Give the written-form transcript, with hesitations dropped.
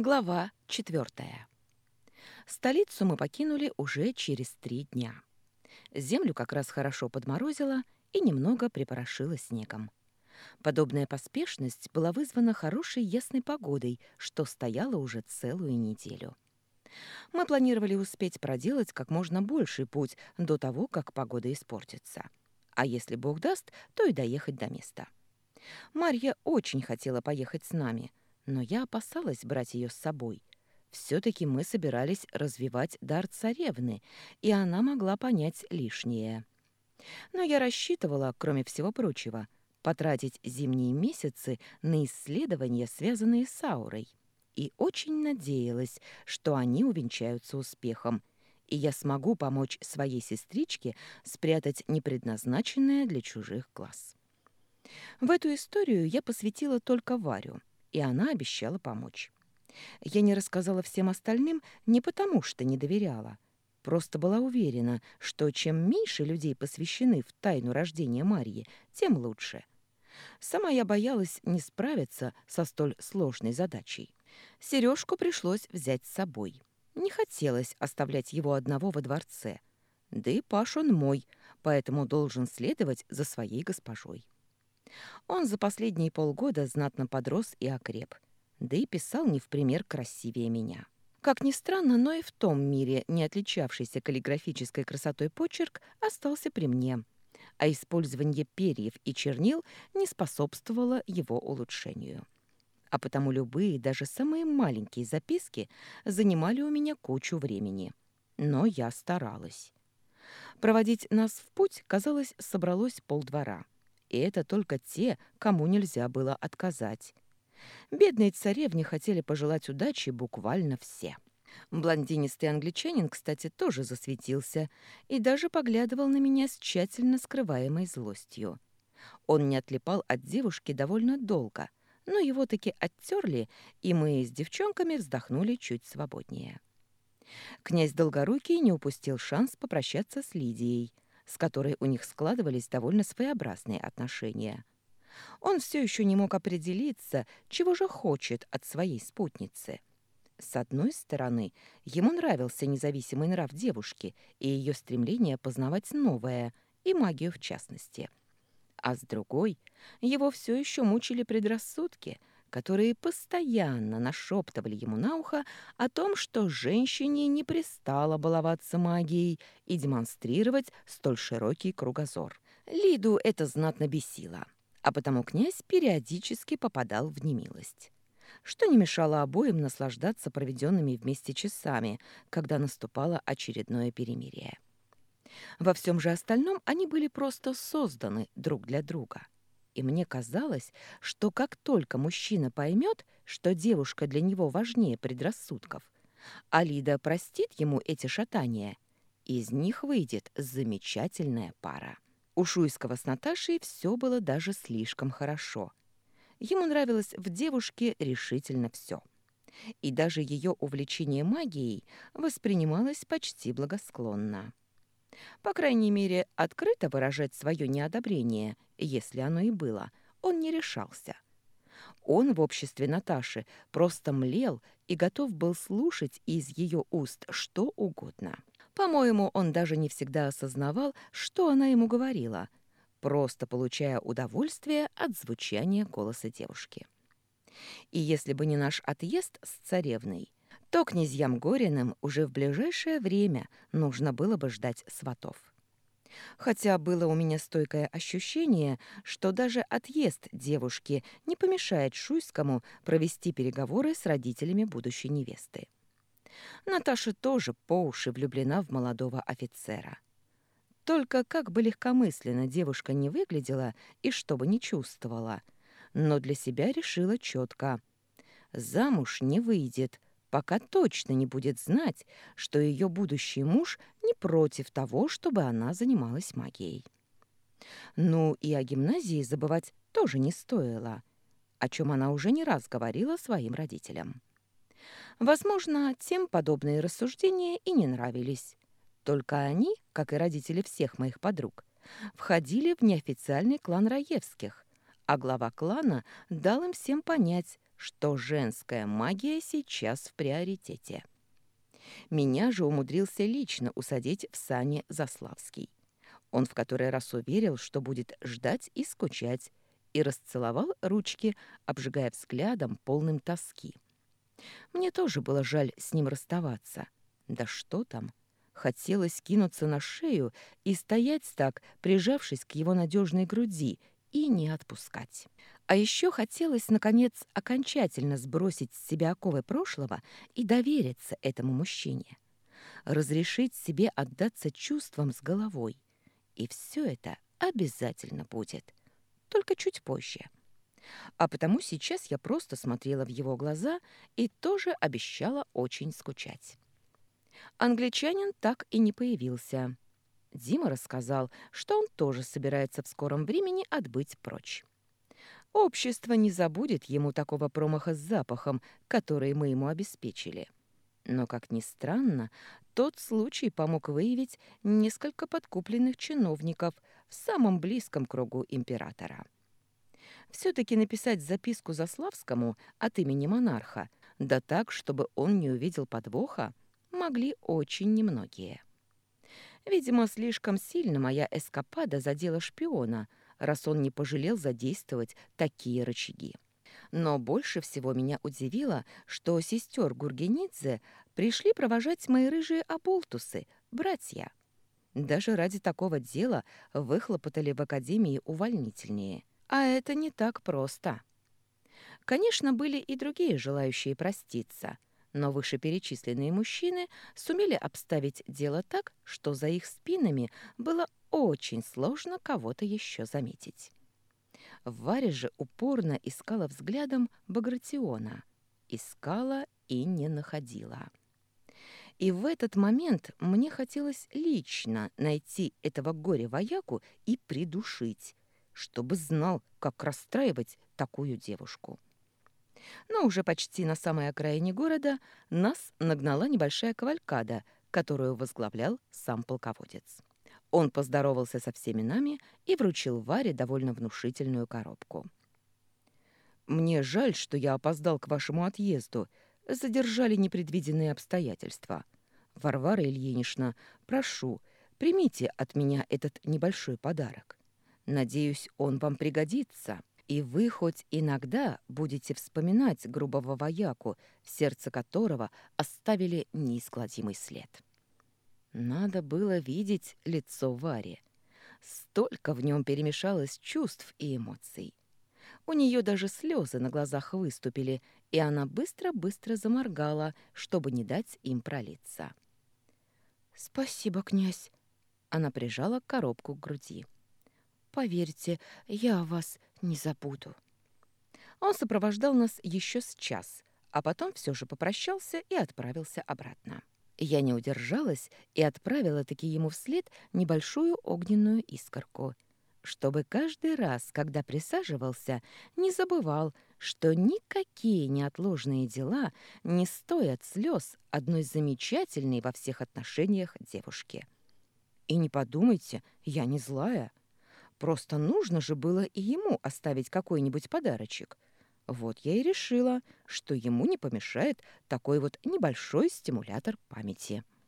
Глава 4. Столицу мы покинули уже через 3 дня. Землю как раз хорошо подморозило и немного припорошило снегом. Подобная поспешность была вызвана хорошей ясной погодой, что стояла уже целую неделю. Мы планировали успеть проделать как можно больший путь до того, как погода испортится. А если Бог даст, то и доехать до места. Марья очень хотела поехать с нами, но я опасалась брать ее с собой. Все-таки мы собирались развивать дар царевны, и она могла понять лишнее. Но я рассчитывала, кроме всего прочего, потратить зимние месяцы на исследования, связанные с аурой. И очень надеялась, что они увенчаются успехом, и я смогу помочь своей сестричке спрятать непредназначенное для чужих глаз. В эту историю я посвятила только Варю, и она обещала помочь. Я не рассказала всем остальным не потому, что не доверяла. Просто была уверена, что чем меньше людей посвящены в тайну рождения Марьи, тем лучше. Сама я боялась не справиться со столь сложной задачей. Сережку пришлось взять с собой. Не хотелось оставлять его одного во дворце. Да и Паш он мой, поэтому должен следовать за своей госпожой. Он за последние полгода знатно подрос и окреп, да и писал не в пример красивее меня. Как ни странно, но и в том мире не отличавшийся каллиграфической красотой почерк остался при мне, а использование перьев и чернил не способствовало его улучшению. А потому любые, даже самые маленькие записки занимали у меня кучу времени. Но я старалась. Проводить нас в путь, казалось, собралось полдвора. И это только те, кому нельзя было отказать. Бедной царевне хотели пожелать удачи буквально все. Блондинистый англичанин, кстати, тоже засветился и даже поглядывал на меня с тщательно скрываемой злостью. Он не отлипал от девушки довольно долго, но его таки оттерли, и мы с девчонками вздохнули чуть свободнее. Князь Долгорукий не упустил шанс попрощаться с Лидией, с которой у них складывались довольно своеобразные отношения. Он все еще не мог определиться, чего же хочет от своей спутницы. С одной стороны, ему нравился независимый нрав девушки и ее стремление познавать новое, и магию в частности. А с другой, его все еще мучили предрассудки, которые постоянно нашептывали ему на ухо о том, что женщине не пристало баловаться магией и демонстрировать столь широкий кругозор. Лиду это знатно бесило, а потому князь периодически попадал в немилость, что не мешало обоим наслаждаться проведенными вместе часами, когда наступало очередное перемирие. Во всем же остальном они были просто созданы друг для друга. И мне казалось, что как только мужчина поймет, что девушка для него важнее предрассудков, а Лида простит ему эти шатания, из них выйдет замечательная пара. У Шуйского с Наташей все было даже слишком хорошо. Ему нравилось в девушке решительно все. И даже ее увлечение магией воспринималось почти благосклонно. По крайней мере, открыто выражать свое неодобрение, если оно и было, он не решался. Он в обществе Наташи просто млел и готов был слушать из ее уст что угодно. По-моему, он даже не всегда осознавал, что она ему говорила, просто получая удовольствие от звучания голоса девушки. И если бы не наш отъезд с царевной, то князьям Гориным уже в ближайшее время нужно было бы ждать сватов. Хотя было у меня стойкое ощущение, что даже отъезд девушки не помешает Шуйскому провести переговоры с родителями будущей невесты. Наташа тоже по уши влюблена в молодого офицера. Только как бы легкомысленно девушка не выглядела и что бы не чувствовала, но для себя решила четко: замуж не выйдет, пока точно не будет знать, что ее будущий муж не против того, чтобы она занималась магией. Ну и о гимназии забывать тоже не стоило, о чем она уже не раз говорила своим родителям. Возможно, тем подобные рассуждения и не нравились. Только они, как и родители всех моих подруг, входили в неофициальный клан Раевских, а глава клана дал им всем понять, что женская магия сейчас в приоритете. Меня же умудрился лично усадить в сани Заславский. Он в который раз уверил, что будет ждать и скучать, и расцеловал ручки, обжигая взглядом, полным тоски. Мне тоже было жаль с ним расставаться. Да что там? Хотелось кинуться на шею и стоять так, прижавшись к его надежной груди, и не отпускать. А еще хотелось, наконец, окончательно сбросить с себя оковы прошлого и довериться этому мужчине. Разрешить себе отдаться чувствам с головой. И все это обязательно будет. Только чуть позже. А потому сейчас я просто смотрела в его глаза и тоже обещала очень скучать. Англичанин так и не появился. Дима рассказал, что он тоже собирается в скором времени отбыть прочь. Общество не забудет ему такого промаха с запахом, который мы ему обеспечили. Но, как ни странно, тот случай помог выявить несколько подкупленных чиновников в самом близком кругу императора. Все-таки написать записку Заславскому от имени монарха, да так, чтобы он не увидел подвоха, могли очень немногие. Видимо, слишком сильно моя эскапада задела шпиона, раз он не пожалел задействовать такие рычаги. Но больше всего меня удивило, что сестер Гургенидзе пришли провожать мои рыжие оболтусы, братья. Даже ради такого дела выхлопотали в академии увольнительнее. А это не так просто. Конечно, были и другие желающие проститься, но вышеперечисленные мужчины сумели обставить дело так, что за их спинами было очень сложно кого-то еще заметить. Варя же упорно искала взглядом Багратиона. Искала и не находила. И в этот момент мне хотелось лично найти этого горе-вояку и придушить, чтобы знал, как расстраивать такую девушку. Но уже почти на самой окраине города нас нагнала небольшая кавалькада, которую возглавлял сам полководец. Он поздоровался со всеми нами и вручил Варе довольно внушительную коробку. «Мне жаль, что я опоздал к вашему отъезду. Задержали непредвиденные обстоятельства. Варвара Ильинична, прошу, примите от меня этот небольшой подарок. Надеюсь, он вам пригодится, и вы хоть иногда будете вспоминать грубого вояку, в сердце которого оставили неизгладимый след». Надо было видеть лицо Вари. Столько в нем перемешалось чувств и эмоций. У нее даже слезы на глазах выступили, и она быстро-быстро заморгала, чтобы не дать им пролиться. «Спасибо, князь!» Она прижала коробку к груди. «Поверьте, я вас не забуду». Он сопровождал нас еще с час, а потом все же попрощался и отправился обратно. Я не удержалась и отправила-таки ему вслед небольшую огненную искорку, чтобы каждый раз, когда присаживался, не забывал, что никакие неотложные дела не стоят слез одной замечательной во всех отношениях девушки. И не подумайте, я не злая. Просто нужно же было и ему оставить какой-нибудь подарочек. Вот я и решила, что ему не помешает такой вот небольшой стимулятор памяти.